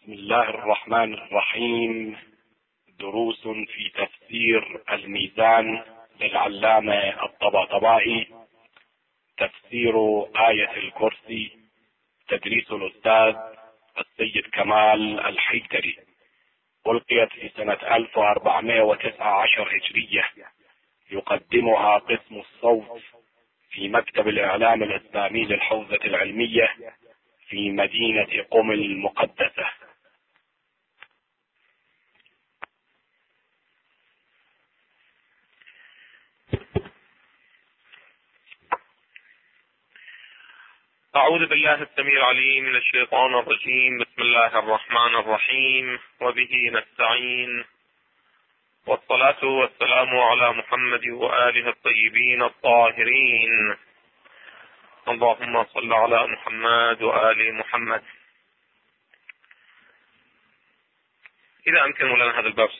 بسم الله الرحمن الرحيم. دروس في تفسير الميزان للعلامة الطباطبائي. تفسير آية الكرسي، تدريس الأستاذ السيد كمال الحيدري. ألقيت في سنة 1419 هجرية. يقدمها قسم الصوت في مكتب الإعلام الإسلامي للحوزة العلمية في مدينة قم المقدسة. أعوذ بالله السميع العليم من الشيطان الرجيم. بسم الله الرحمن الرحيم، وبه نستعين، والصلاة والسلام على محمد وآله الطيبين الطاهرين. اللهم صل على محمد وآل محمد. إذا أمكن لنا هذا الباب.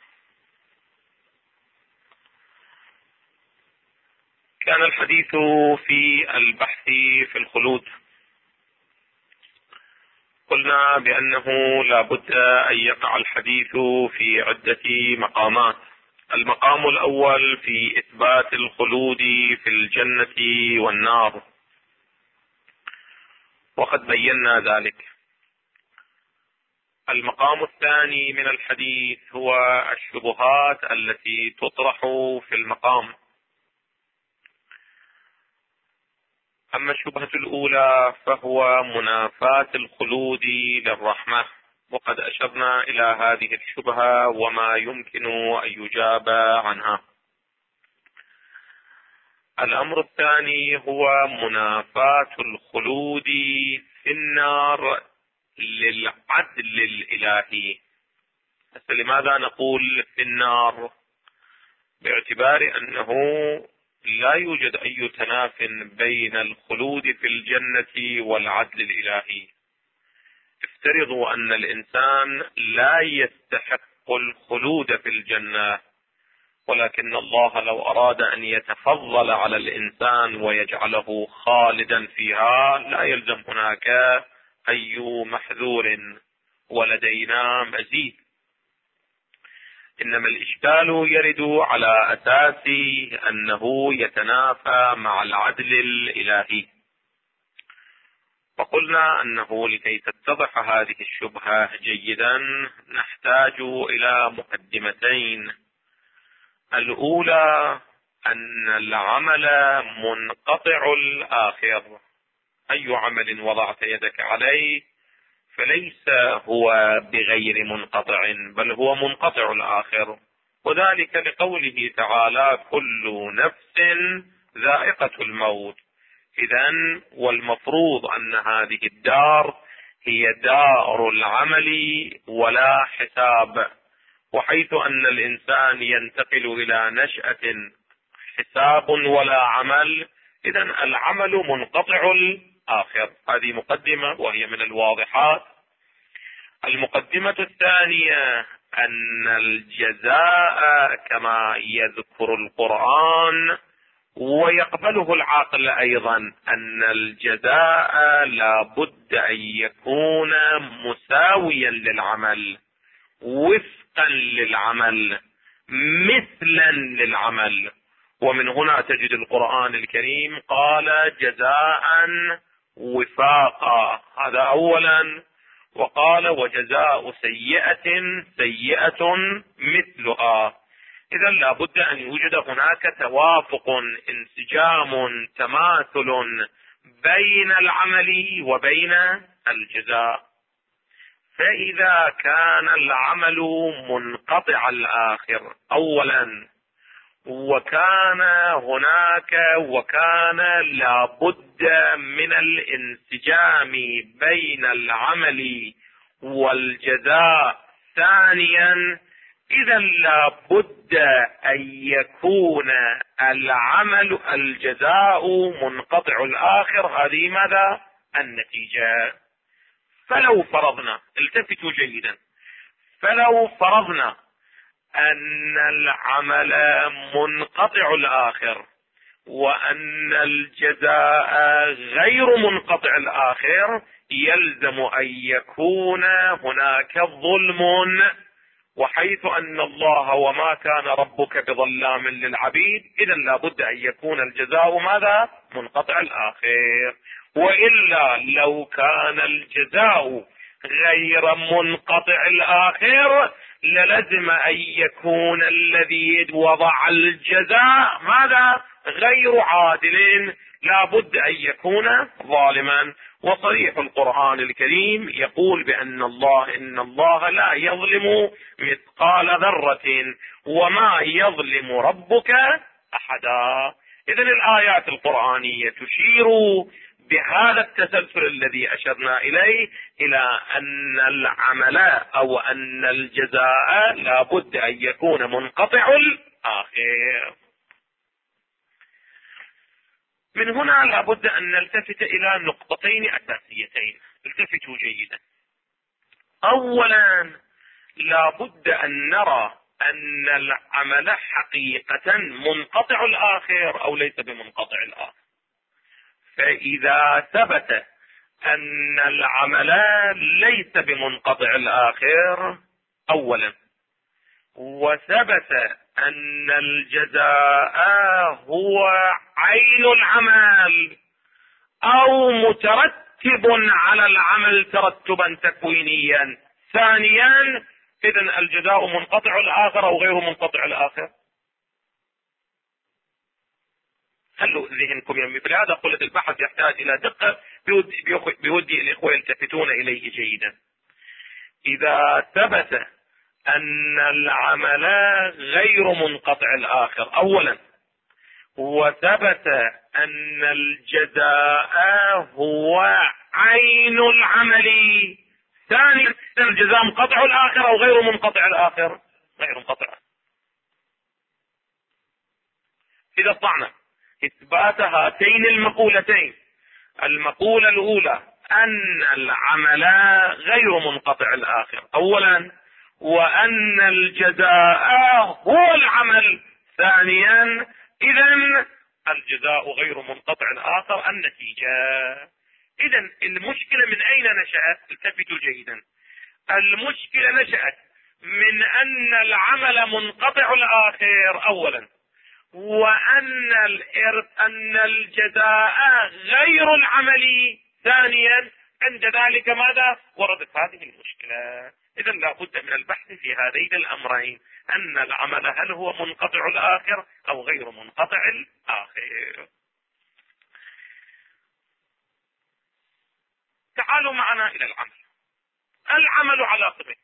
كان الحديث في البحث في الخلود. قلنا بأنه لا بد أن يقع الحديث في عدة مقامات. المقام الأول في إثبات الخلود في الجنة والنار، وقد بينا ذلك. المقام الثاني من الحديث هو الشبهات التي تطرح في المقام. أما الشبهة الأولى فهو منافاة الخلود للرحمة، وقد أشرنا إلى هذه الشبهة وما يمكن أن يجاب عنها. الأمر الثاني هو منافاة الخلود في النار للعدل الإلهي. لماذا نقول في النار؟ باعتبار أنه لا يوجد أي تناف بين الخلود في الجنة والعدل الإلهي. افترضوا أن الإنسان لا يستحق الخلود في الجنة، ولكن الله لو أراد أن يتفضل على الإنسان ويجعله خالدا فيها لا يلزم هناك أي محذور، ولدينا مزيد. إنما الإشكال يرد على أساس أنه يتنافى مع العدل الإلهي. وقلنا أنه لكي تتضح هذه الشبهة جيدا نحتاج إلى مقدمتين. الأولى أن العمل منقطع الآخر. أي عمل وضعت يدك عليه فليس هو بغير منقطع، بل هو منقطع الآخر، وذلك لقوله تعالى: كل نفس ذائقة الموت. إذن والمفروض أن هذه الدار هي دار العمل ولا حساب، وحيث أن الإنسان ينتقل إلى نشأة حساب ولا عمل، إذن العمل منقطع الآخر. هذه مقدمة وهي من الواضحات. المقدمة الثانية أن الجزاء كما يذكر القرآن ويقبله العقل أيضا، أن الجزاء لا بد أن يكون مساويا للعمل، وفقا للعمل، مثلا للعمل. ومن هنا تجد القرآن الكريم قال جزاء وفاقا، هذا أولا، وقال وجزاء سيئة سيئة مثلها. إذا لا بد أن يوجد هناك توافق، انسجام، تماثل بين العمل وبين الجزاء. فإذا كان العمل منقطع الآخر أولا، وكان لا بد من الانسجام بين العمل والجزاء ثانيا، إذا لا بد أن يكون الجزاء منقطع الآخر. هذه ماذا؟ النتيجة. فلو فرضنا، التفتوا جيدا، فلو فرضنا أن العمل منقطع الآخر وأن الجزاء غير منقطع الآخر يلزم أن يكون هناك ظلم، وحيث أن الله وما كان ربك بظلام للعبيد، إذا لابد أن يكون الجزاء ماذا؟ منقطع الآخر. وإلا لو كان الجزاء غير منقطع الآخر للزم أن يكون الذي وضع الجزاء ماذا؟ غير عادل، لابد أن يكون ظالما. وصريح القرآن الكريم يقول بأن إن الله لا يظلم مثقال ذرة وما يظلم ربك أحدا. إذن الآيات القرآنية تشير بهذا التسلسل الذي أشرنا إليه إلى أن العمل أو أن الجزاء لابد أن يكون منقطع الآخر. من هنا لابد أن نلتفت إلى نقطتين أساسيتين، التفتوا جيدا. أولا لابد أن نرى أن العمل حقيقة منقطع الآخر أو ليس بمنقطع الآخر. فإذا ثبت أن العمل ليس بمنقطع الآخر أولا، وثبت أن الجزاء هو عين العمل أو مترتب على العمل ترتبا تكوينيا ثانيا، إذن الجزاء منقطع الآخر أو غير منقطع الآخر. خلوا ذهنكم يمي، فلهذا قلت البحث يحتاج إلى دقة بودي الإخوة يلتفتون إليه جيدا. إذا ثبت أن العمل غير منقطع الآخر أولا، وثبت أن الجزاء هو عين العمل ثانيا، الجزاء منقطع الآخر أو غير منقطع الآخر؟ غير منقطع. إذا استطعنا إثبات هاتين المقولتين، المقولة الأولى أن العمل غير منقطع الآخر أولا، وأن الجزاء هو العمل ثانيا، إذن الجزاء غير منقطع الآخر النتيجة. إذن المشكلة من أين نشأت؟ التفتوا جيدا. المشكلة نشأت من أن العمل منقطع الآخر أولا، وأن الجزاء غير العمل ثانيا، عند ذلك ماذا؟ وردت هذه المشكلة. إذا لابد من البحث في هذين الأمرين، أن العمل هل هو منقطع الآخر أو غير منقطع الآخر. تعالوا معنا إلى العمل. العمل على قسمين.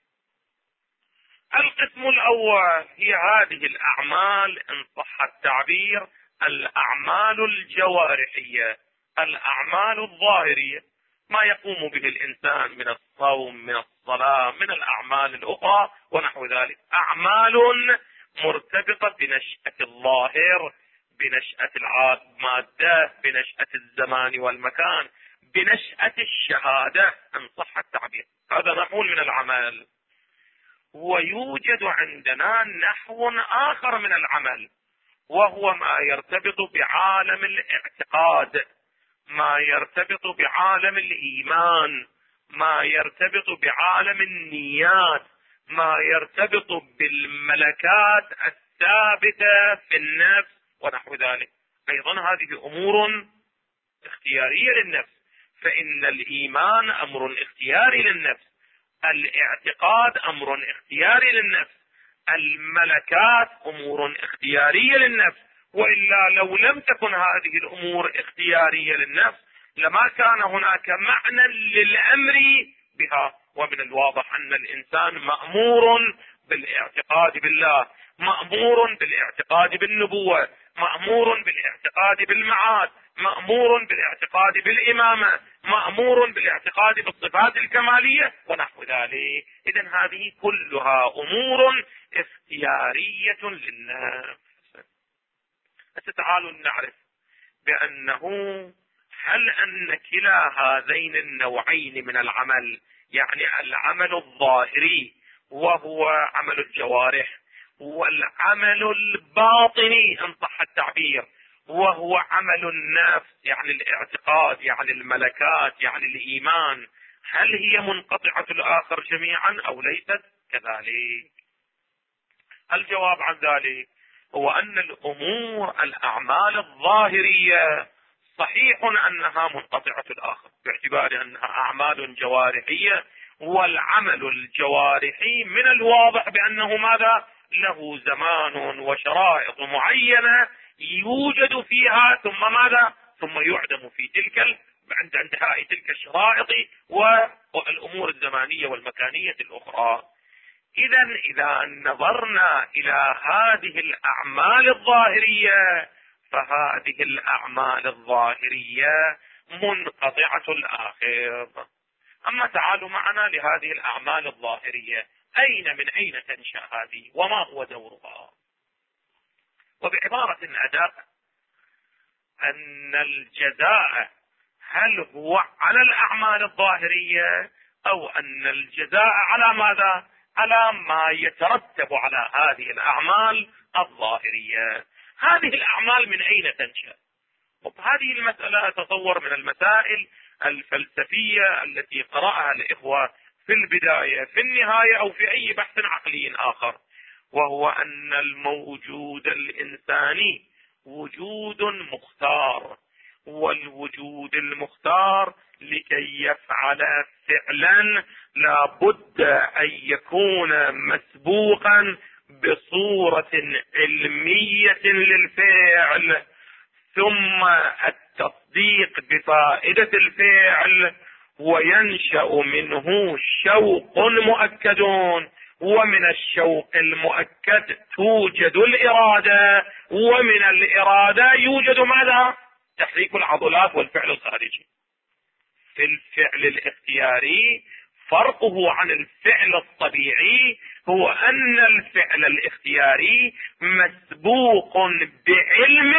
القسم الأول هي هذه الأعمال إن صح التعبير الأعمال الجوارحية، الأعمال الظاهرية، ما يقوم به الإنسان من الصوم، من الصلاة، من الأعمال الأخرى ونحو ذلك، أعمال مرتبطة بنشأة الظاهر، بنشأة المادة، بنشأة الزمان والمكان، بنشأة الشهادة إن صح التعبير. هذا نحو من العمل. ويوجد عندنا نحو آخر من العمل، وهو ما يرتبط بعالم الاعتقاد، ما يرتبط بعالم الإيمان، ما يرتبط بعالم النيات، ما يرتبط بالملكات الثابتة في النفس ونحو ذلك. أيضا هذه أمور اختيارية للنفس، فإن الإيمان أمر اختياري للنفس، الاعتقاد أمر اختياري للنفس، الملكات أمور اختيارية للنفس. وإلا لو لم تكن هذه الأمور اختيارية للنفس لما كان هناك معنى للأمر بها. ومن الواضح أن الإنسان مأمور بالاعتقاد بالله، مأمور بالاعتقاد بالنبوة، مأمور بالاعتقاد بالمعاد، مأمور بالاعتقاد بالإمامة، مأمور بالاعتقاد بالصفات الكمالية ونحو ذلك. إذن هذه كلها أمور اختيارية للنفس. تعالوا نعرف بأنه هل أن كلا هذين النوعين من العمل، يعني العمل الظاهري وهو عمل الجوارح، والعمل الباطني إن صح التعبير وهو عمل النفس، يعني الاعتقاد، يعني الملكات، يعني الإيمان، هل هي منقطعة الآخر جميعا أو ليست كذلك؟ الجواب عن ذلك هو أن الأمور الأعمال الظاهرية صحيح أنها منقطعة الآخر باعتبار أنها أعمال جوارحية، والعمل الجوارحي من الواضح بأنه ماذا؟ له زمان وشرائط معينة يوجد فيها ثم ماذا؟ ثم يعدم في تلك عند انتهاء تلك الشرائط والأمور الزمانية والمكانية الأخرى. إذا نظرنا إلى هذه الأعمال الظاهرية فهذه الأعمال الظاهرية منقطعة الآخر. أما تعالوا معنا لهذه الأعمال الظاهرية، من أين تنشأ هذه وما هو دورها؟ وبعبارة أدق، أن الجزاء هل هو على الأعمال الظاهرية أو أن الجزاء على ماذا؟ على ما يترتب على هذه الأعمال الظاهرية. هذه الأعمال من أين تنشأ؟ هذه المسألة أتصور من المسائل الفلسفية التي قرأها الإخوة في البداية في النهاية أو في أي بحث عقلي آخر، وهو أن الموجود الإنساني وجود مختار، والوجود المختار لكي يفعل فعلا لا بد أن يكون مسبوقا بصورة علمية للفعل، ثم التصديق بفائدة الفعل، وينشأ منه شوق مؤكد، ومن الشوق المؤكد توجد الإرادة، ومن الإرادة يوجد ماذا؟ تحريك العضلات والفعل الخارجي. في الفعل الاختياري فرقه عن الفعل الطبيعي هو أن الفعل الاختياري مسبوق بعلم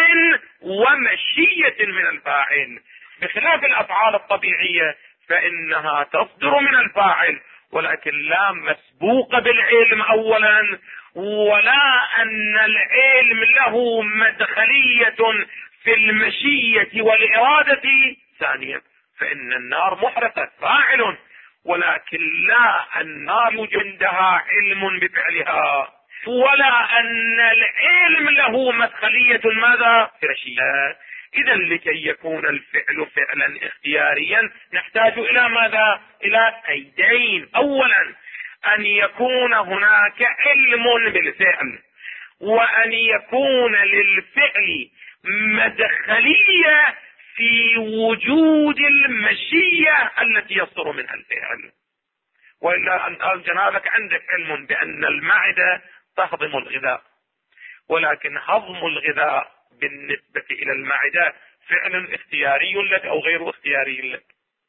ومشية من الفاعل، بخلاف الأفعال الطبيعية فإنها تصدر من الفاعل ولكن لا مسبوق بالعلم أولا، ولا أن العلم له مدخلية في المشية والإرادة ثانيا. فإن النار محرقة فاعل، ولكن لا النار يوجد عندها علم بفعلها، ولا أن العلم له مدخلية ماذا؟ في المشية. إذا لكي يكون الفعل فعلا اختياريا نحتاج إلى ماذا؟ إلى قيدين. أولا أن يكون هناك علم بالفعل، وأن يكون للفعل مدخلية في وجود المشية التي يصدر منها الفعل. وإلا أن جنابك عندك علم بأن المعدة تهضم الغذاء، ولكن هضم الغذاء بالنسبة إلى المعدة فعل اختياري لك أو غير اختياري لك؟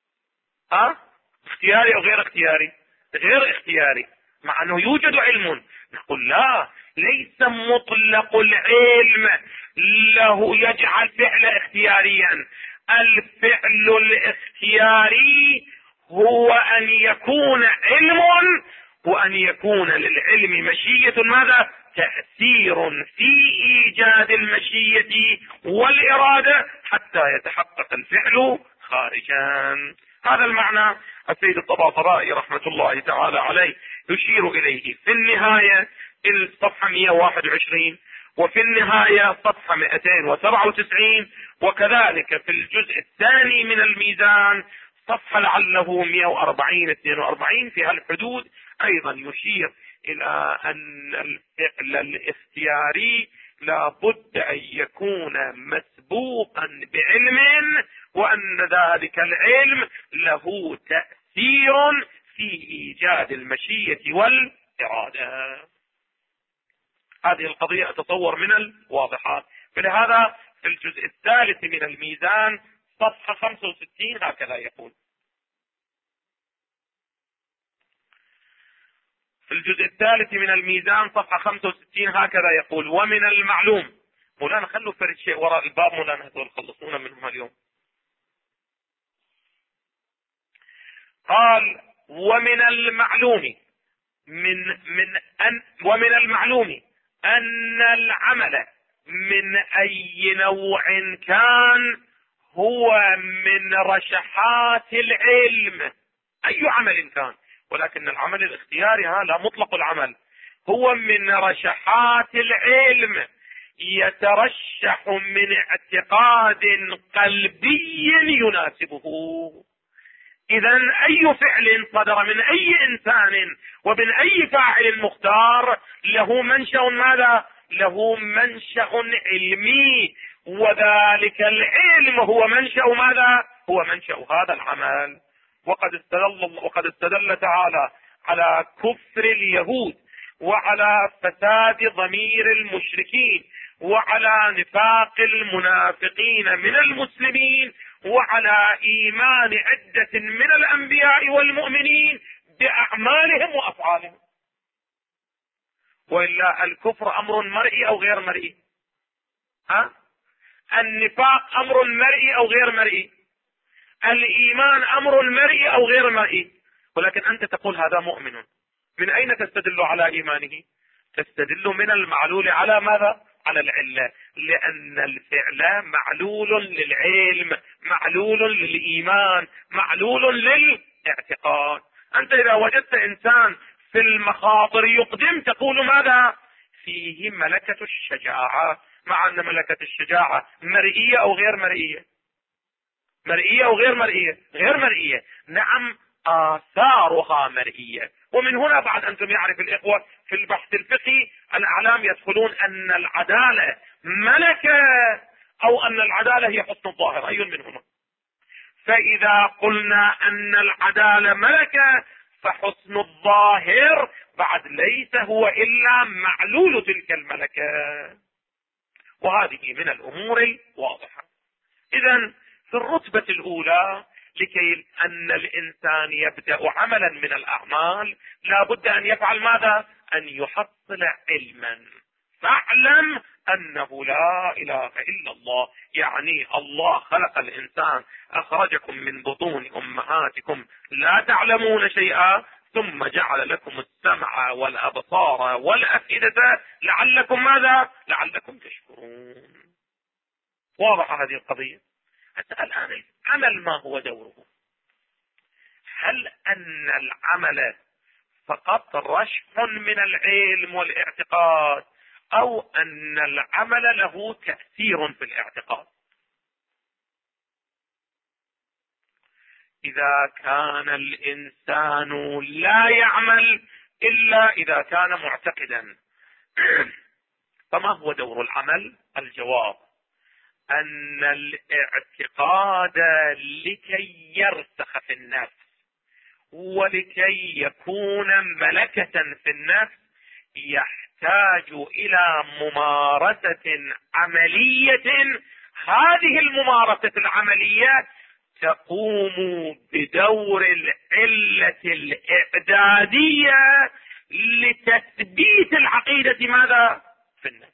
اختياري أو غير اختياري؟ غير اختياري، مع أنه يوجد علم. نقول لا، ليس مطلق العلم له يجعل فعل اختياريا. الفعل الاختياري هو أن يكون علم، وأن يكون للعلم مشية ماذا؟ تأثير في إيجاد المشية والإرادة حتى يتحقق الفعل خارجا. هذا المعنى السيد الطباطبائي رحمة الله تعالى عليه يشير إليه في النهاية الصفحة 121، وفي النهاية صفحة 297، وكذلك في الجزء الثاني من الميزان صفحة لعله 140-42 في هالحدود أيضا يشير إلى أن الفعل الاختياري لا بد أن يكون مسبوقا بعلم، وأن ذلك العلم له تأثير في إيجاد المشية والإرادة. هذه القضية أتصور من الواضحات. فلهذا في الجزء الثالث من الميزان صفحة 65 هكذا يقول. في الجزء الثالث من الميزان صفحة 65 هكذا يقول: ومن المعلوم. مولانا خلوا فرد شيء وراء الباب، مولانا هذول خلصونا منهم اليوم. قال: ومن المعلوم ومن المعلوم أن العمل من أي نوع كان هو من رشحات العلم، أي عمل كان، ولكن العمل الاختياري لا مطلق العمل، هو من رشحات العلم يترشح من اعتقاد قلبي يناسبه. إذا أي فعل صدر من أي إنسان ومن أي فاعل مختار له منشأ ماذا؟ له منشأ علمي، وذلك العلم هو منشأ ماذا؟ هو منشأ هذا العمل. وقد استدل تعالى على كفر اليهود، وعلى فساد ضمير المشركين، وعلى نفاق المنافقين من المسلمين، وعلى ايمان عدة من الانبياء والمؤمنين باعمالهم وافعالهم. والا الكفر امر مرئي او غير مرئي؟ النفاق امر مرئي او غير مرئي؟ الايمان امر مرئي او غير مرئي؟ ولكن انت تقول هذا مؤمن، من اين تستدل على ايمانه؟ تستدل من المعلول على ماذا؟ على العلة، لان الفعل معلول للعلم، معلول للايمان، معلول للاعتقاد. انت اذا وجدت انسان في المخاطر يقدم تقول ماذا؟ فيه ملكة الشجاعة، مع ان ملكة الشجاعة مرئية او غير مرئية؟ مرئية او غير مرئية؟ غير مرئية. نعم آثارها مرئية. ومن هنا بعد أنتم يعرف الإخوة في البحث الفقهي الأعلام يدخلون أن العدالة ملكة أو أن العدالة هي حسن الظاهر، أي منهما؟ فإذا قلنا أن العدالة ملكة فحسن الظاهر بعد ليس هو إلا معلول تلك الملكة، وهذه من الأمور الواضحة. إذن في الرتبة الأولى لكي أن الإنسان يبدأ عملا من الأعمال لا بد أن يفعل ماذا؟ أن يحصل علما. فاعلم أنه لا إله إلا الله، يعني الله خلق الإنسان، أخرجكم من بطون أمهاتكم لا تعلمون شيئا، ثم جعل لكم السمع والأبصار والأفئدة لعلكم ماذا؟ لعلكم تشكرون. واضحة هذه القضية. حتى الآن العمل ما هو دوره؟ هل أن العمل فقط رشح من العلم والاعتقاد، أو أن العمل له تأثير في الاعتقاد؟ إذا كان الإنسان لا يعمل إلا إذا كان معتقدا، فما هو دور العمل؟ الجواب أن الاعتقاد لكي يرسخ في النفس ولكي يكون ملكة في النفس يحتاج إلى ممارسة عملية. هذه الممارسة العملية تقوم بدور العلة الإعدادية لتثبيت العقيدة ماذا؟ في النفس.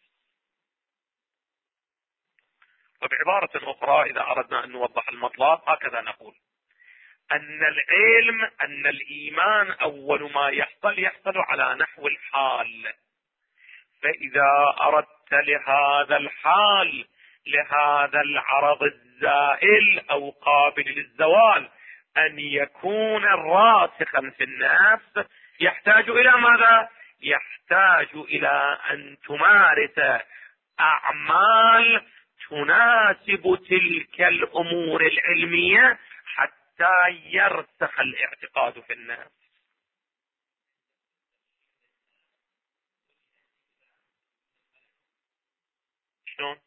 وبعبارة أخرى إذا أردنا أن نوضح المطلب هكذا نقول: أن العلم، أن الإيمان أول ما يحصل على نحو الحال. فإذا أردت لهذا الحال، لهذا العرض الزائل أو قابل للزوال، أن يكون راسخا في النفس، يحتاج إلى ماذا؟ يحتاج إلى أن تمارس أعمال تناسب تلك الأمور العلمية حتى يرسخ الاعتقاد في النفس. شلون؟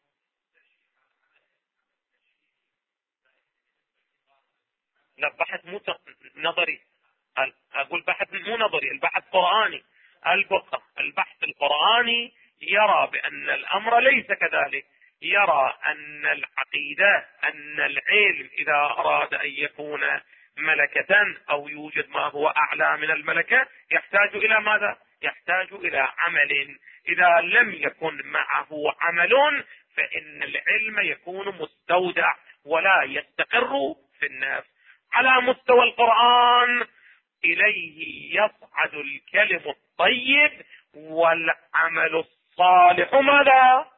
لا، بحث مو نظري. أقول بحث مو نظري، البحث قرآني. البحث القرآني يرى بأن الأمر ليس كذلك، يرى أن العقيدة، أن العلم إذا أراد أن يكون ملكة أو يوجد ما هو أعلى من الملكة يحتاج إلى ماذا؟ يحتاج إلى عمل. إذا لم يكن معه عمل فإن العلم يكون مستودع ولا يستقر في النفس. على مستوى القرآن إليه يصعد الكلم الطيب والعمل الصالح ماذا؟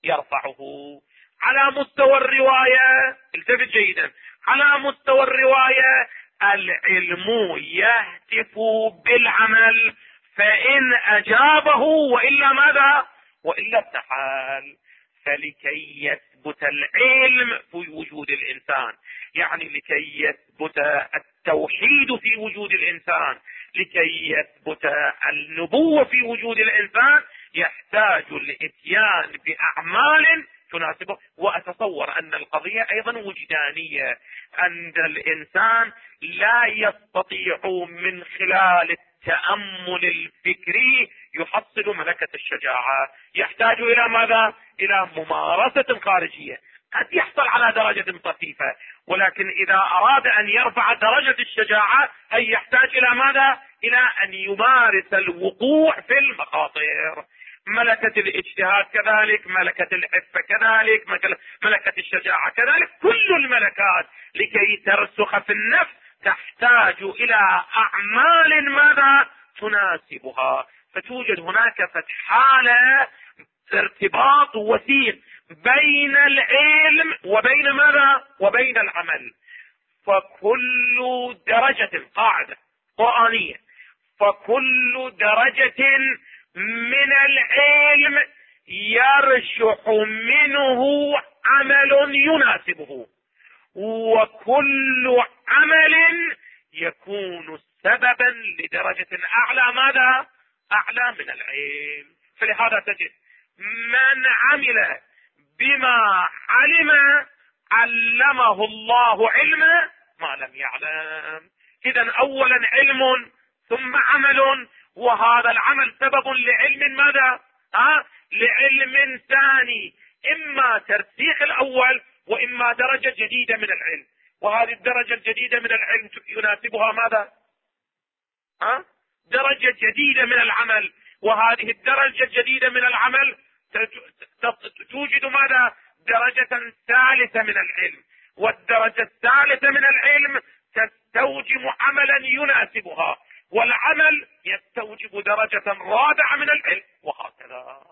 يرفعه. على مستوى الرواية، التفت جيدا، على مستوى الرواية العلم يهتف بالعمل، فإن أجابه وإلا ماذا؟ وإلا ارتحل. فلكي يثبت العلم في وجود الإنسان، يعني لكي يثبت التوحيد في وجود الإنسان، لكي يثبت النبوة في وجود الإنسان، يحتاج الاتيان بأعمال تناسبه. وأتصور أن القضية أيضا وجدانية، أن الإنسان لا يستطيع من خلال التأمل الفكري يحصل ملكة الشجاعة، يحتاج إلى ماذا؟ إلى ممارسة خارجية. قد يحصل على درجة طفيفة، ولكن إذا أراد أن يرفع درجة الشجاعة أي يحتاج إلى ماذا؟ إلى أن يمارس الوقوع في المخاطر. ملكة الاجتهاد كذلك، ملكة العفة كذلك، ملكة الشجاعة كذلك. كل الملكات لكي ترسخ في النفس تحتاج إلى أعمال ماذا؟ تناسبها. فتوجد هناك حالة ارتباط وثيق بين العلم وبين ماذا؟ وبين العمل. فكل درجة، قاعدة قرآنية، فكل درجة من العلم يرشح منه عمل يناسبه، وكل عمل يكون سببا لدرجة أعلى ماذا؟ أعلى من العلم. فلهذا تجد من عمل بما علم علمه الله علم ما لم يعلم. إذن أولا علم ثم عمل، وهذا العمل سبب لعلم ماذا؟ لعلم ثاني، إما ترسيخ الأول وإما درجة جديدة من العلم. وهذه الدرجة الجديدة من العلم يناسبها ماذا؟ درجة جديدة من العمل. وهذه الدرجة الجديدة من العمل توجد ماذا؟ درجة ثالثة من العلم، والدرجة الثالثة من العلم تستوجب عملا يناسبها، والعمل يستوجب درجة رابعة من العلم، وهكذا.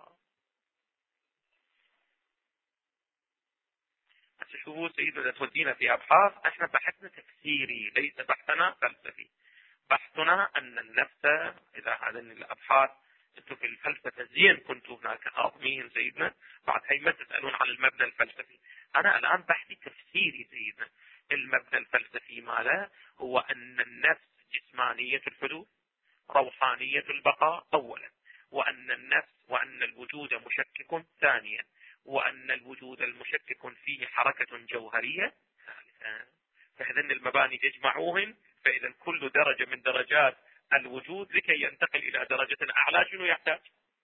شوفوا سيدنا، تودينا في أبحاث، احنا بحثنا تفسيري ليس بحثنا فلسفي. بحثنا أن النفس، إذا هذه الأبحاث انتم في الفلسفة زين كنتوا هناك ناظمين سيدنا، بعد هي ما تسألون عن المبنى الفلسفي. أنا الآن بحثي تفسيري سيدنا. المبنى الفلسفي ماذا؟ هو أن النفس جسمانية الحدوث، روحانية البقاء أولا، وأن الوجود مشكك ثانيا، وأن الوجود المشكك فيه حركة جوهرية ثالثا. فهذين المباني تجمعوهن، فإذا كل درجة من درجات الوجود لكي ينتقل إلى درجة أعلى شنو يحتاج؟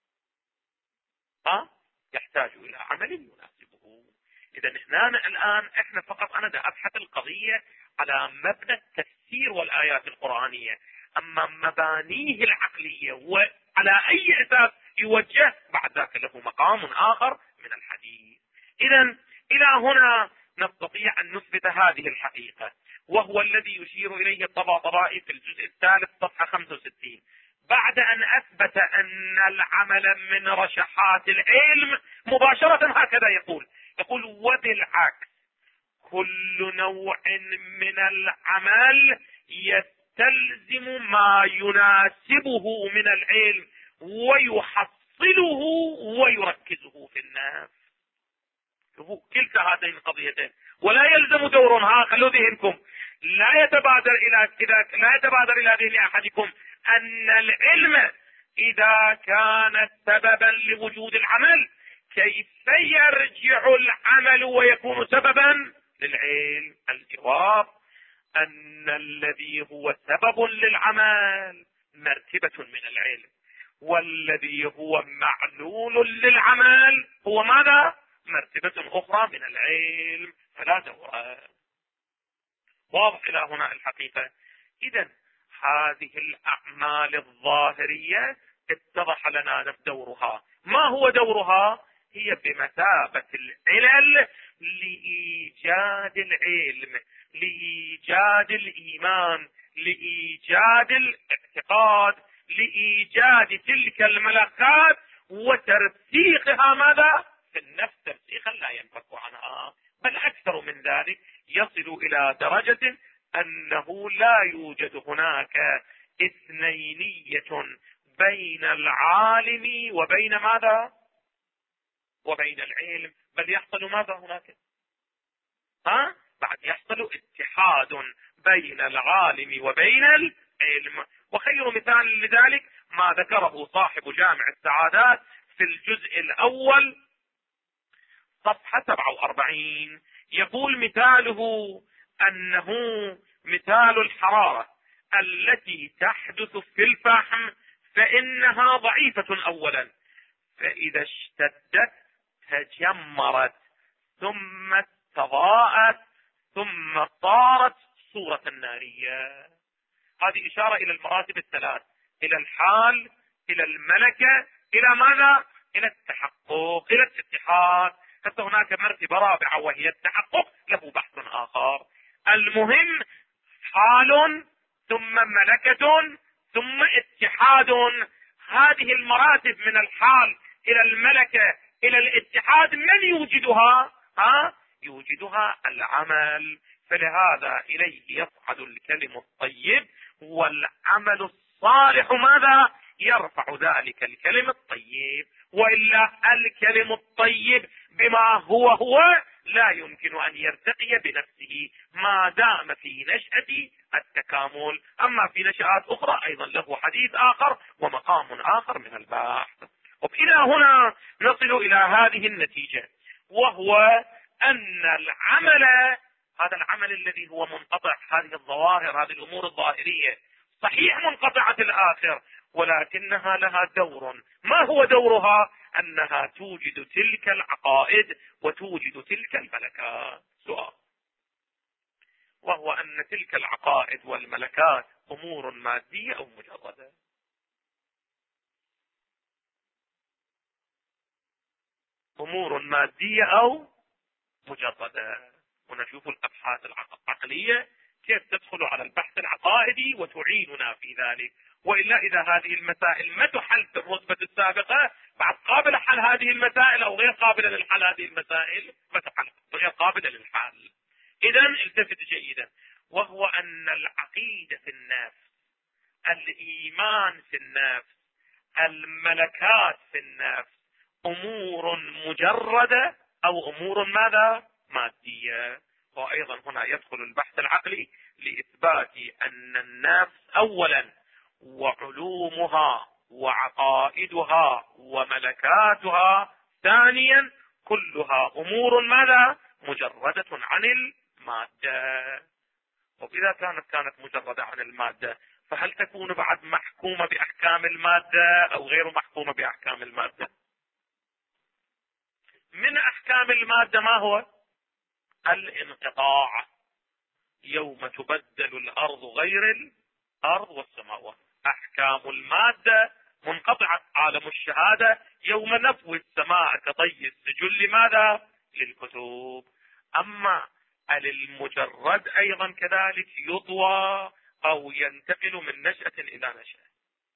يحتاج إلى عمل يناسبه. إذا هنا الآن احنا فقط أنا دا أبحث القضية على مبنى التفسير والآيات القرآنية، أما مبانيه العقلية وعلى أي أساس يوجه بعد ذاك له مقام آخر من الحديث. إذا إلى هنا نستطيع أن نثبت هذه الحقيقة، وهو الذي يشير إليه الطباطبائي في الجزء الثالث صفحة 65. بعد أن أثبت أن العمل من رشحات العلم مباشرة هكذا يقول وبالعكس كل نوع من العمل يستلزم ما يناسبه من العلم ويحصله ويركزه في النفس. كلتا هاتين القضيتين، ولا يلزم دور. خلوا ذهنكم لا يتبادر إلى ذهن أحدكم أن العلم إذا كان سببا لوجود العمل كيف يرجع العمل ويكون سببا للعلم؟ الجواب أن الذي هو سبب للعمل مرتبة من العلم، والذي هو معلول للعمل هو ماذا؟ مرتبة أخرى من العلم، فلا دور. واضح إلى هنا الحقيقة. إذن هذه الأعمال الظاهرية اتضح لنا دورها. ما هو دورها؟ هي بمثابة العلل لإيجاد العلم، لإيجاد الإيمان، لإيجاد الاعتقاد، لإيجاد تلك الملكات وترسيخها ماذا؟ في النفس ترسيخا لا ينفك عنها، بل أكثر من ذلك، يصل إلى درجة أنه لا يوجد هناك اثنينية بين العالم وبين ماذا؟ وبين العلم، بل يحصل ماذا هناك؟ بعد يحصل اتحاد بين العالم وبين العلم. وخير مثال لذلك ما ذكره صاحب جامع السعادات في الجزء الأول صفحة 47، يقول مثاله أنه مثال الحرارة التي تحدث في الفحم فإنها ضعيفة أولا، فإذا اشتدت تجمرت ثم استضاءت ثم صارت صورة نارية. هذه إشارة إلى المراتب الثلاث، إلى الحال، إلى الملكة، إلى ماذا؟ إلى التحقق، إلى الاتحاد. حتى هناك مرتبة رابعة وهي التحقق، له بحث آخر. المهم حال ثم ملكة ثم اتحاد. هذه المراتب من الحال إلى الملكة إلى الاتحاد من يوجدها؟ يوجدها العمل. فلهذا إليه يصعد الكلم الطيب، والعمل الصالح ماذا؟ يرفع ذلك الكلم الطيب. وإلا الكلم الطيب بما هو لا يمكن أن يرتقي بنفسه ما دام في نشأة التكامل. أما في نشآت أخرى أيضا له حديث آخر ومقام آخر من البحث. وإلى هنا نصل إلى هذه النتيجة، وهو أن العمل، هذا العمل الذي هو منقطع، هذه الظواهر، هذه الأمور الظاهرية صحيح منقطعة الآخر، ولكنها لها دور. ما هو دورها؟ أنها توجد تلك العقائد وتوجد تلك الملكات. سؤال، وهو أن تلك العقائد والملكات أمور مادية أو مجردة؟ أمور مادية أو مجردة. ونشوف الأبحاث العقلية كيف تدخل على البحث العقائدي وتعيننا في ذلك. وإلا إذا هذه المسائل ما تحل في الرتبة السابقة، بعد قابلة حل هذه المسائل أو غير قابلة للحل هذه المسائل، ما تحل، غير قابلة للحل. إذا التفت جيدا، وهو أن العقيدة في النفس، الإيمان في النفس، الملكات في النفس أمور مجردة أو أمور ماذا؟ مادية. وأيضا هنا يدخل البحث العقلي لإثبات أن النفس أولا وعلومها وعقائدها وملكاتها ثانيا كلها أمور ماذا؟ مجردة عن المادة. وإذا كانت مجردة عن المادة، فهل تكون بعد محكومة بأحكام المادة أو غير محكومة بأحكام المادة؟ من أحكام المادة ما هو؟ الانقطاع. يوم تبدل الأرض غير الأرض والسماوات. أحكام المادة منقطعة. عالم الشهادة يوم نفوي السماء كطي السجل لماذا؟ للكتب. أما المجرد أيضا كذلك يطوى أو ينتقل من نشأة إلى نشأة.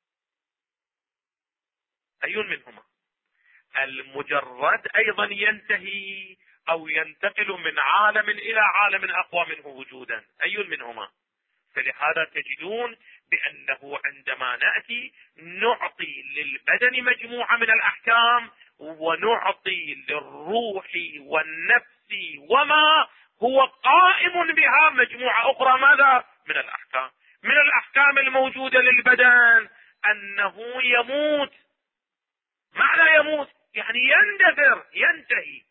أي منهما؟ المجرد أيضا ينتهي أو ينتقل من عالم إلى عالم أقوى منه وجودا. أي منهما؟ فلهذا تجدون بأنه عندما نأتي نعطي للبدن مجموعة من الأحكام، ونعطي للروح والنفس وما هو قائم بها مجموعة أخرى ماذا؟ من الأحكام. من الأحكام الموجودة للبدن أنه يموت. معنى يموت يعني يندثر، ينتهي.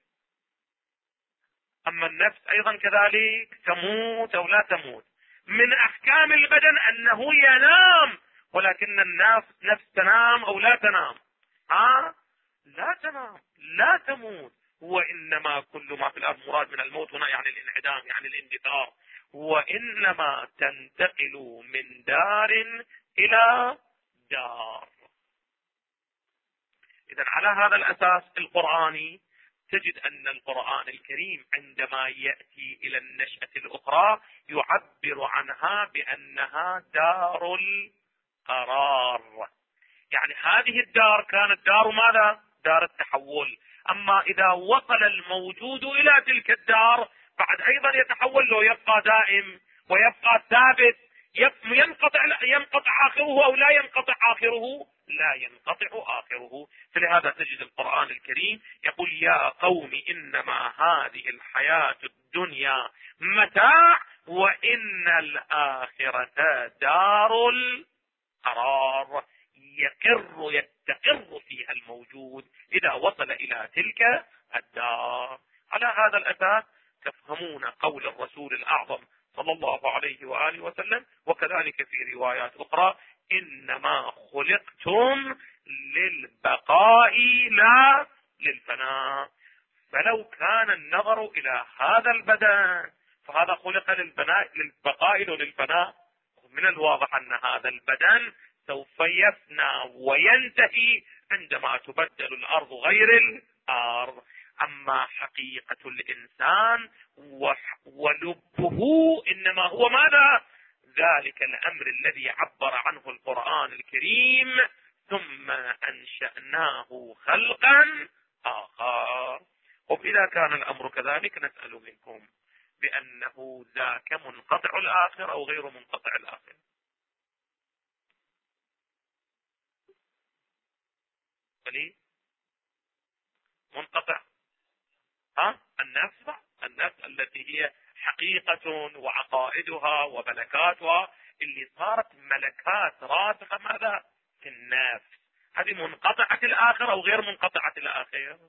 أما النفس أيضا كذلك تموت أو لا تموت. من أحكام البدن أنه ينام، ولكن النفس تنام أو لا تنام؟ لا تنام، لا تموت. وإنما كل ما في الأرض مراد من الموت هنا يعني الانعدام، يعني الاندثار. وإنما تنتقل من دار إلى دار. إذن على هذا الأساس القرآني تجد أن القرآن الكريم عندما يأتي إلى النشأة الأخرى يعبر عنها بأنها دار القرار. يعني هذه الدار كانت دار ماذا؟ دار التحول. اما اذا وصل الموجود الى تلك الدار بعد ايضا يتحول له، يبقى دائم ويبقى ثابت، ينقطع اخره او لا ينقطع اخره؟ لا ينقطع اخره. فلهذا تجد القرآن الكريم يقول يا قوم انما هذه الحياة الدنيا متاع وان الاخرة دار القرار، يستقر فيها الموجود اذا وصل الى تلك الدار. على هذا الاساس تفهمون قول الرسول الاعظم صلى الله عليه وآله وسلم، وكذلك في روايات اخرى انما خلقتم للبقاء لا للفناء. فلو كان النظر الى هذا البدن فهذا خلق للبقاء للفناء، من الواضح ان هذا البدن سوف يفنى وينتهي عندما تبدل الارض غير الارض. اما حقيقة الانسان ولبه انما هو ماذا؟ ذلك الامر الذي عبر عنه القرآن الكريم ثم انشأناه خلقا اخر. وإذا كان الامر كذلك نسأل منكم بانه ذاك منقطع الاخر او غير منقطع الاخر؟ فليه منقطع؟ النفس التي هي حقيقة وعقائدها وملكاتها اللي صارت ملكات راسخة ماذا؟ في النفس، هذه منقطعة الآخر أو غير منقطعة الآخر؟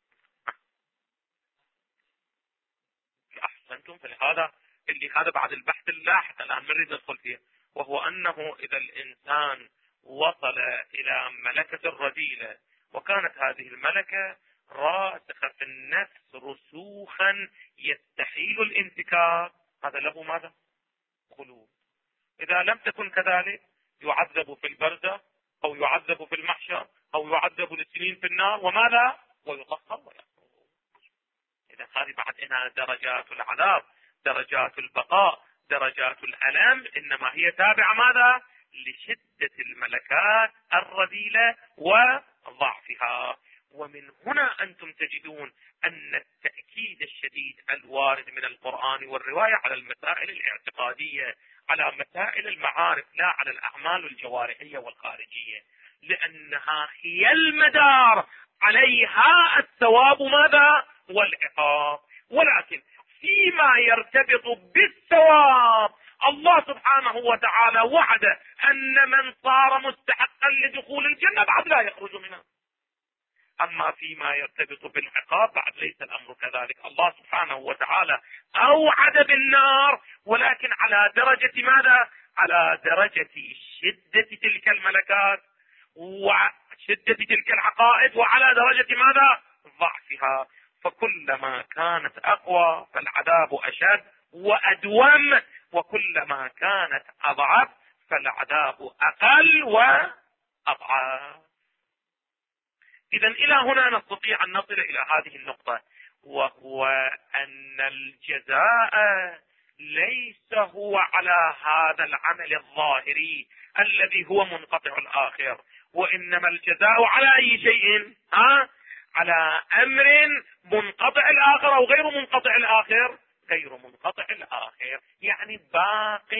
أحسنتم. فلهذا هذا بعد البحث اللاحق الآن نريد ندخل فيه، وهو أنه إذا الإنسان وصل إلى ملكة الرذيلة وكانت هذه الملكة راسخة في النفس رسوخا يستحيل الانتكاك، هذا له ماذا؟ خلود. إذا لم تكن كذلك يعذب في البرزة أو يعذب في المحشر أو يعذب لسنين في النار وماذا؟ ويطهر ويخرج. إذا هذه بعد إنها درجات العذاب، درجات البقاء، درجات الألم، إنما هي تابعة ماذا؟ لشدة الملكات الرذيلة وضعفها. ومن هنا أنتم تجدون أن التأكيد الشديد الوارد من القرآن والرواية على المسائل الاعتقادية، على مسائل المعارف، لا على الأعمال الجوارحية والخارجية، لأنها هي المدار عليها الثواب ماذا؟ والعقاب. ولكن فيما يرتبط بالثواب الله سبحانه وتعالى وعد أن من صار مستحقا لدخول الجنة بعد لا يخرج منها. أما فيما يرتبط بالعقاب بعد ليس الأمر كذلك. الله سبحانه وتعالى أوعد بالنار، ولكن على درجة ماذا؟ على درجة شدة تلك الملكات وشدة تلك العقائد، وعلى درجة ماذا؟ ضعفها. فكلما كانت أقوى فالعذاب أشد وأدوم، وكلما كانت أضعف فالعذاب أقل وأضعف. إذا إلى هنا نستطيع أن نصل إلى هذه النقطة، وهو أن الجزاء ليس هو على هذا العمل الظاهري الذي هو منقطع الآخر، وإنما الجزاء على أي شيء؟ على أمر منقطع الآخر أو غير منقطع الآخر؟ غير منقطع الآخر، يعني باق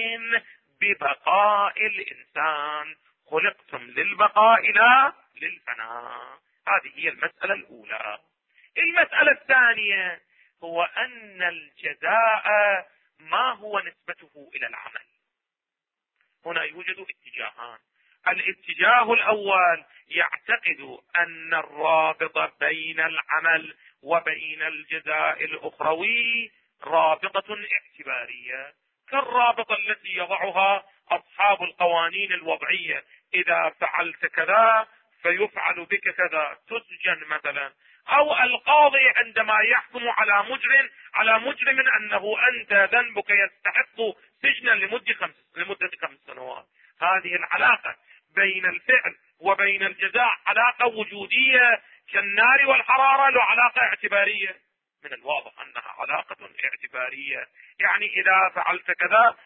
ببقاء الإنسان. خلقتم للبقاء لا للفناء. هذه هي المسألة الأولى. المسألة الثانية هو أن الجزاء ما هو نسبته إلى العمل. هنا يوجد اتجاهان. الاتجاه الأول يعتقد أن الرابط بين العمل وبين الجزاء الأخروي رابطة اعتبارية، كالرابطة التي يضعها أصحاب القوانين الوضعية: إذا فعلت كذا فيفعل بك كذا، تسجن مثلا. أو القاضي عندما يحكم على مجرم أنه أنت ذنبك يستحق سجنا لمدة 5 سنوات. هذه العلاقة بين الفعل وبين الجزاء علاقة وجودية كالنار والحرارة، له علاقة اعتبارية. من الواضح أنها علاقة اعتبارية، يعني إذا فعلت كذا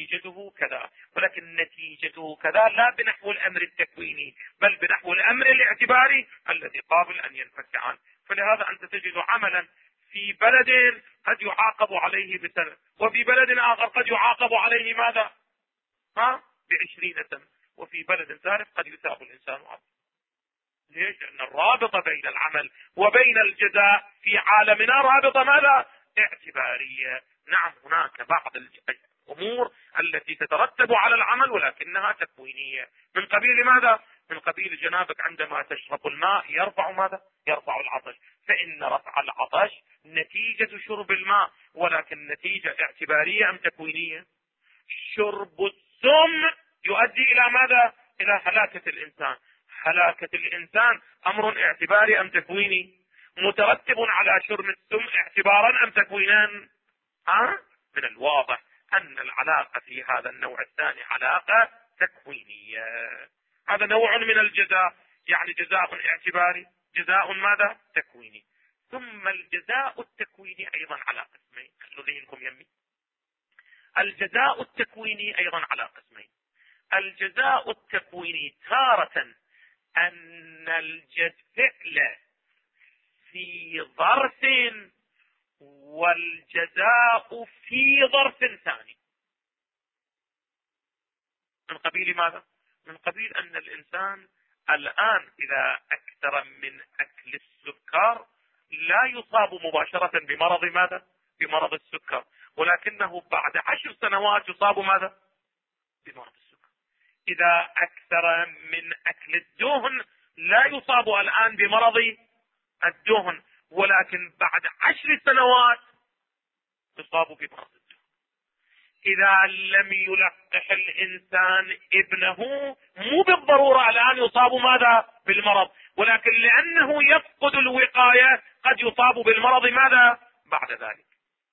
فنتيجته كذا، ولكن نتيجته كذا لا بنحو الأمر التكويني بل بنحو الأمر الاعتباري. الاعتباري الذي قابل أن ينفك عنه. فلهذا أنت تجد عملا في بلد قد يعاقب عليه بسنة، وفي بلد آخر قد يعاقب عليه ماذا؟ ب20 سنة، وفي بلد ثالث قد يثاب الإنسان عنه. ليش؟ لأن الرابطة بين العمل وبين الجزاء في عالمنا رابطة ماذا؟ اعتبارية. نعم هناك بعض الأمور التي تترتب على العمل ولكنها تكوينية، من قبيل ماذا؟ من قبيل جنابك عندما تشرب الماء يرفع ماذا؟ يرفع العطش، فإن رفع العطش نتيجة شرب الماء، ولكن نتيجة اعتبارية أم تكوينية؟ شرب السم يؤدي إلى ماذا؟ إلى هلاكة الإنسان. هلاكة الإنسان أمر اعتباري أم تكويني؟ مترتب على شرب السم اعتبارا أم تكوينا؟ من الواضح أن العلاقة في هذا النوع الثاني علاقة تكوينية. هذا نوع من الجزاء، يعني جزاء اعتباري، جزاء ماذا؟ تكويني. ثم الجزاء التكويني أيضا على قسمين، خلوا ذهنكم يمي. الجزاء التكويني أيضا على قسمين. الجزاء التكويني تارة أن الفعل في ظرف والجزاء في ظرف ثاني. من قبيل ماذا؟ من قبيل أن الإنسان الآن إذا أكثر من أكل السكر لا يصاب مباشرة بمرض ماذا؟ بمرض السكر، ولكنه بعد 10 سنوات يصاب ماذا؟ بمرض السكر. إذا أكثر من أكل الدهن لا يصاب الآن بمرض الدهن، ولكن بعد 10 سنوات يصاب بمرض الدهن. إذا لم يلقح الإنسان ابنه مو بالضرورة الآن يصاب ماذا؟ بالمرض، ولكن لأنه يفقد الوقاية قد يصاب بالمرض ماذا؟ بعد ذلك.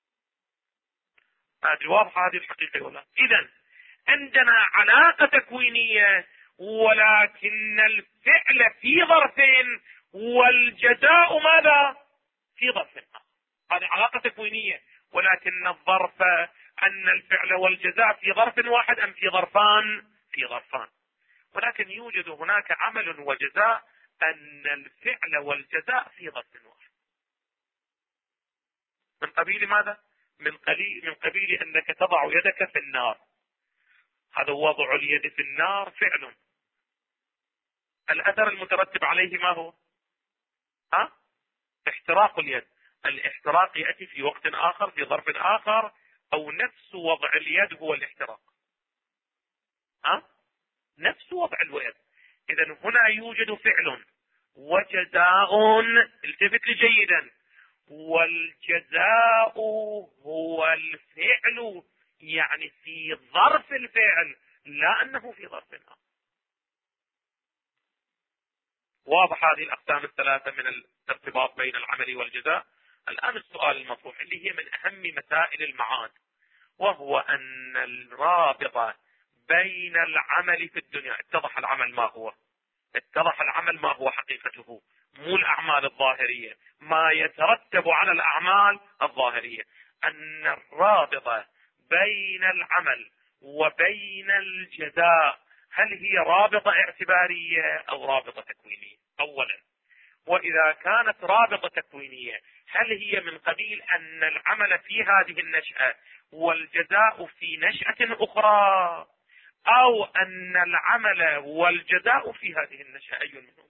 جواب هذه الحقيقة ولا؟ إذن عندنا علاقة تكوينية، ولكن الفعل في ظرفين والجزاء ماذا؟ في ظرف آخر. هذه علاقة تكوينية، ولكن الظرف أن الفعل والجزاء في ظرف واحد أم في ظرفان؟ في ظرفان. ولكن يوجد هناك عمل وجزاء أن الفعل والجزاء في ظرف واحد. من قبيل ماذا؟ من قبيل أنك تضع يدك في النار. هذا وضع اليد في النار فعل، الأثر المترتب عليه ما هو؟ احتراق اليد. الاحتراق يأتي في وقت آخر في ظرف آخر، أو نفس وضع اليد هو الاحتراق؟ نفس وضع اليد. إذن هنا يوجد فعل وجزاء، التفت جيدا، والجزاء هو الفعل، يعني في ظرف الفعل لا أنه في ظرف آخر. واضح هذه الأقسام الثلاثة من الارتباط بين العمل والجزاء. الآن السؤال المطروح اللي هي من أهم مسائل المعاد، وهو أن الرابطة بين العمل في الدنيا، اتضح العمل ما هو؟ اتضح العمل ما هو حقيقته، مو الأعمال الظاهرية، ما يترتب على الأعمال الظاهرية. أن الرابطة بين العمل وبين الجزاء هل هي رابطة اعتبارية أو رابطة تكوينية؟ أولا، وإذا كانت رابطة تكوينية هل هي من قبيل أن العمل في هذه النشأة والجزاء في نشأة أخرى، أو أن العمل والجزاء في هذه النشأة؟ أي منهم؟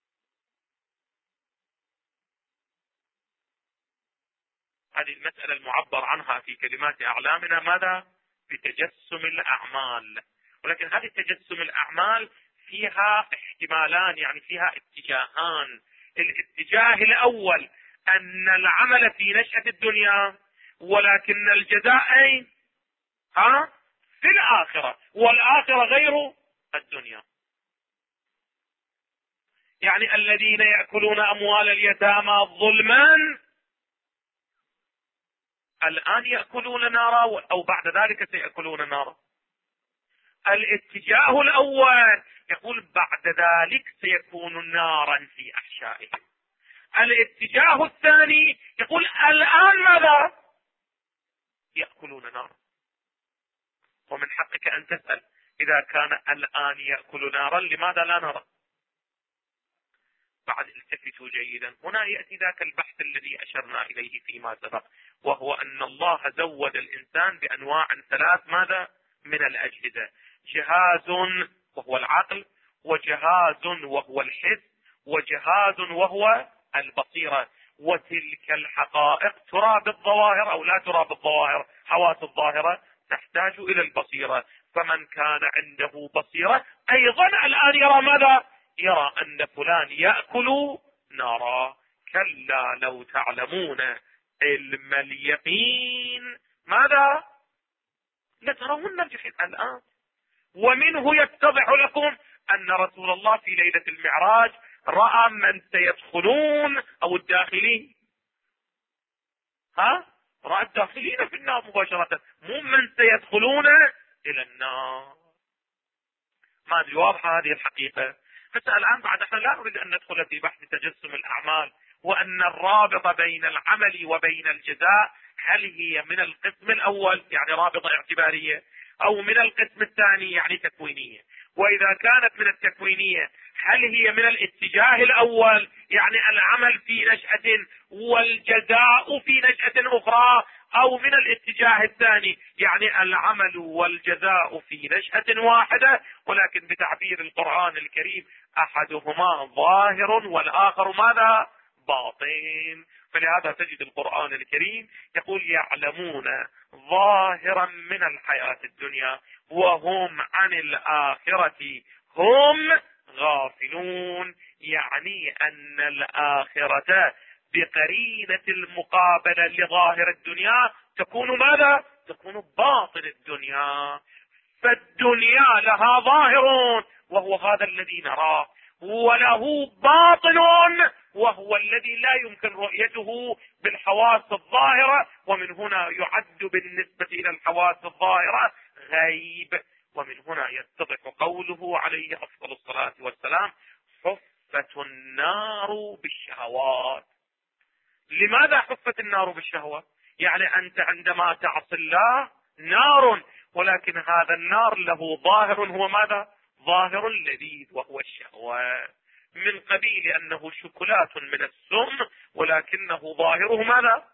هذه المسألة المعبر عنها في كلمات أعلامنا ماذا؟ بتجسم الأعمال. ولكن هذه التجسم الأعمال فيها احتمالان، يعني فيها اتجاهان. الاتجاه الأول أن العمل في نشأة الدنيا، ولكن الجزاء أين؟ في الآخرة، والآخرة غير الدنيا. يعني الذين يأكلون أموال اليتامى ظلما الآن يأكلون نارا، أو بعد ذلك سيأكلون نارا. الاتجاه الأول يقول بعد ذلك سيكون نارا في أحشائهم. الاتجاه الثاني يقول الآن ماذا؟ يأكلون نارا. ومن حقك أن تسأل إذا كان الآن يأكل نارا لماذا لا نرى؟ بعد التفتوا جيدا، هنا يأتي ذاك البحث الذي أشرنا إليه فيما سبق، وهو أن الله زود الإنسان بأنواع 3 ماذا؟ من الأجهزة: جهاز وهو العقل، وجهاز وهو الحس، وجهاز وهو البصيرة. وتلك الحقائق ترى بالظواهر أو لا ترى بالظواهر؟ حواس الظاهرة تحتاج إلى البصيرة. فمن كان عنده بصيرة أيضا الآن يرى ماذا؟ يرى أن فلان يأكل نارا. كلا لو تعلمون علم اليقين ماذا؟ لترون الجحيم. الآن ومنه يتضح لكم أن رسول الله في ليلة المعراج رأى من سيدخلون أو الداخلين، رأى الداخلين في النار مباشرة، مو من سيدخلون إلى النار. ما أدري واضحة هذه الحقيقة. بس الآن بعد احنا لا نريد أن ندخل في بحث تجسم الأعمال، وأن الرابطة بين العمل وبين الجزاء هل هي من القسم الأول يعني رابطة اعتبارية، أو من القسم الثاني يعني تكوينية. وإذا كانت من التكوينية هل هي من الاتجاه الأول يعني العمل في نشأة والجزاء في نشأة أخرى، أو من الاتجاه الثاني يعني العمل والجزاء في نشأة واحدة ولكن بتعبير القرآن الكريم أحدهما ظاهر والآخر ماذا؟ باطن. فلهذا تجد القرآن الكريم يقول يعلمون ظاهرا من الحياة الدنيا وهم عن الآخرة هم غافلون. يعني أن الآخرة بقرينة المقابلة لظاهر الدنيا تكون ماذا؟ تكون باطن الدنيا. فالدنيا لها ظاهر وهو هذا الذي نراه، وله باطن وهو الذي لا يمكن رؤيته بالحواس الظاهرة، ومن هنا يعد بالنسبة إلى الحواس الظاهرة غيب. ومن هنا يتضح قوله عليه أفضل الصلاة والسلام حفت النار بالشهوات. لماذا حفت النار بالشهوات؟ يعني أنت عندما تعصي الله نار، ولكن هذا النار له ظاهر هو ماذا؟ ظاهر لذيذ وهو الشهوات، من قبيل أنه شوكولات من السم ولكنه ظاهره ماذا؟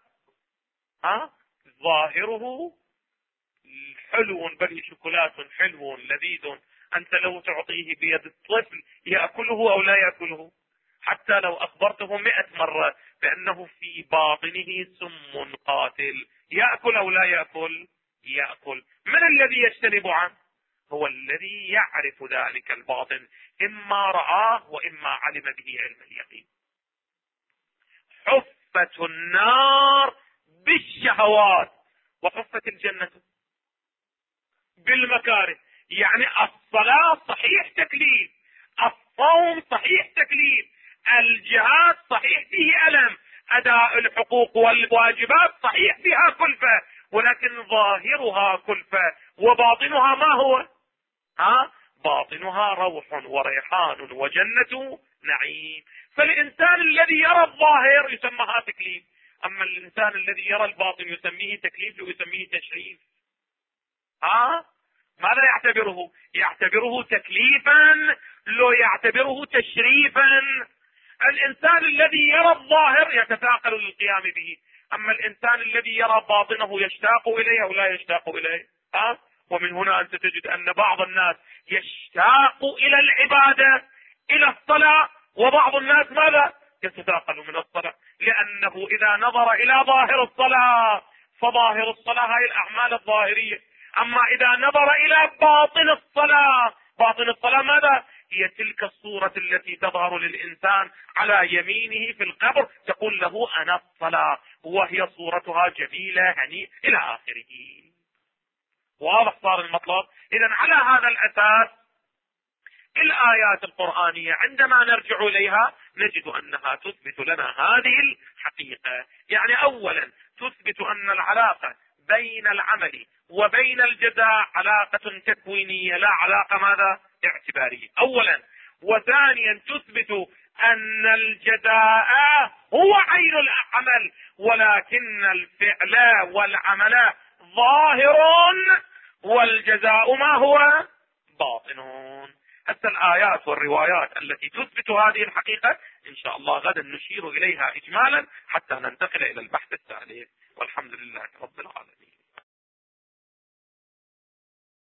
ظاهره حلو، بل شوكولات حلو لذيذ. أنت لو تعطيه بيد الطفل يأكله أو لا يأكله، حتى لو أخبرته 100 مرة بأنه في باطنه سم قاتل يأكل أو لا يأكل؟ يأكل. من الذي يجتنب عنه؟ هو الذي يعرف ذلك الباطن، إما رآه وإما علم به علم اليقين. حفت النار بالشهوات وحفت الجنة بالمكاره. يعني الصلاة صحيح تكليف، الصوم صحيح تكليف، الجهاد صحيح فيه ألم، أداء الحقوق والواجبات صحيح فيها كلفة، ولكن ظاهرها كلفة وباطنها ما هو؟ باطنها روح وريحان وجنة نعيم. فالإنسان الذي يرى الظاهر يسمىها تكليف، أما الإنسان الذي يرى الباطن يسميه تكليف ويسميه تشريف. ماذا يعتبره؟ يعتبره تكليفا لو يعتبره تشريفا. الإنسان الذي يرى الظاهر يتثاقل للقيام به، أما الإنسان الذي يرى باطنه يشتاق إليه أو لا يشتاق إليه. ومن هنا أنت تجد أن بعض الناس يشتاق إلى العبادة إلى الصلاة، وبعض الناس ماذا؟ يتثاقل من الصلاة، لأنه إذا نظر إلى ظاهر الصلاة فظاهر الصلاة هي الأعمال الظاهرية، أما إذا نظر إلى باطن الصلاة، باطن الصلاة ماذا؟ هي تلك الصورة التي تظهر للإنسان على يمينه في القبر تقول له أنا الصلاة، وهي صورتها جميلة هنيئة إلى آخره. واضح صار المطلب؟ إذن على هذا الأساس الآيات القرآنية عندما نرجع إليها نجد أنها تثبت لنا هذه الحقيقة. يعني أولا تثبت أن العلاقة بين العمل وبين الجزاء علاقة تكوينية لا علاقة ماذا؟ اعتبارية أولا. وثانيا تثبت أن الجزاء هو عين العمل، ولكن الفعل والعمل ظاهر والجزاء ما هو؟ باطن. حتى الآيات والروايات التي تثبت هذه الحقيقة إن شاء الله غدا نشير إليها إجمالا حتى ننتقل إلى البحث الثالث، والحمد لله رب العالمين.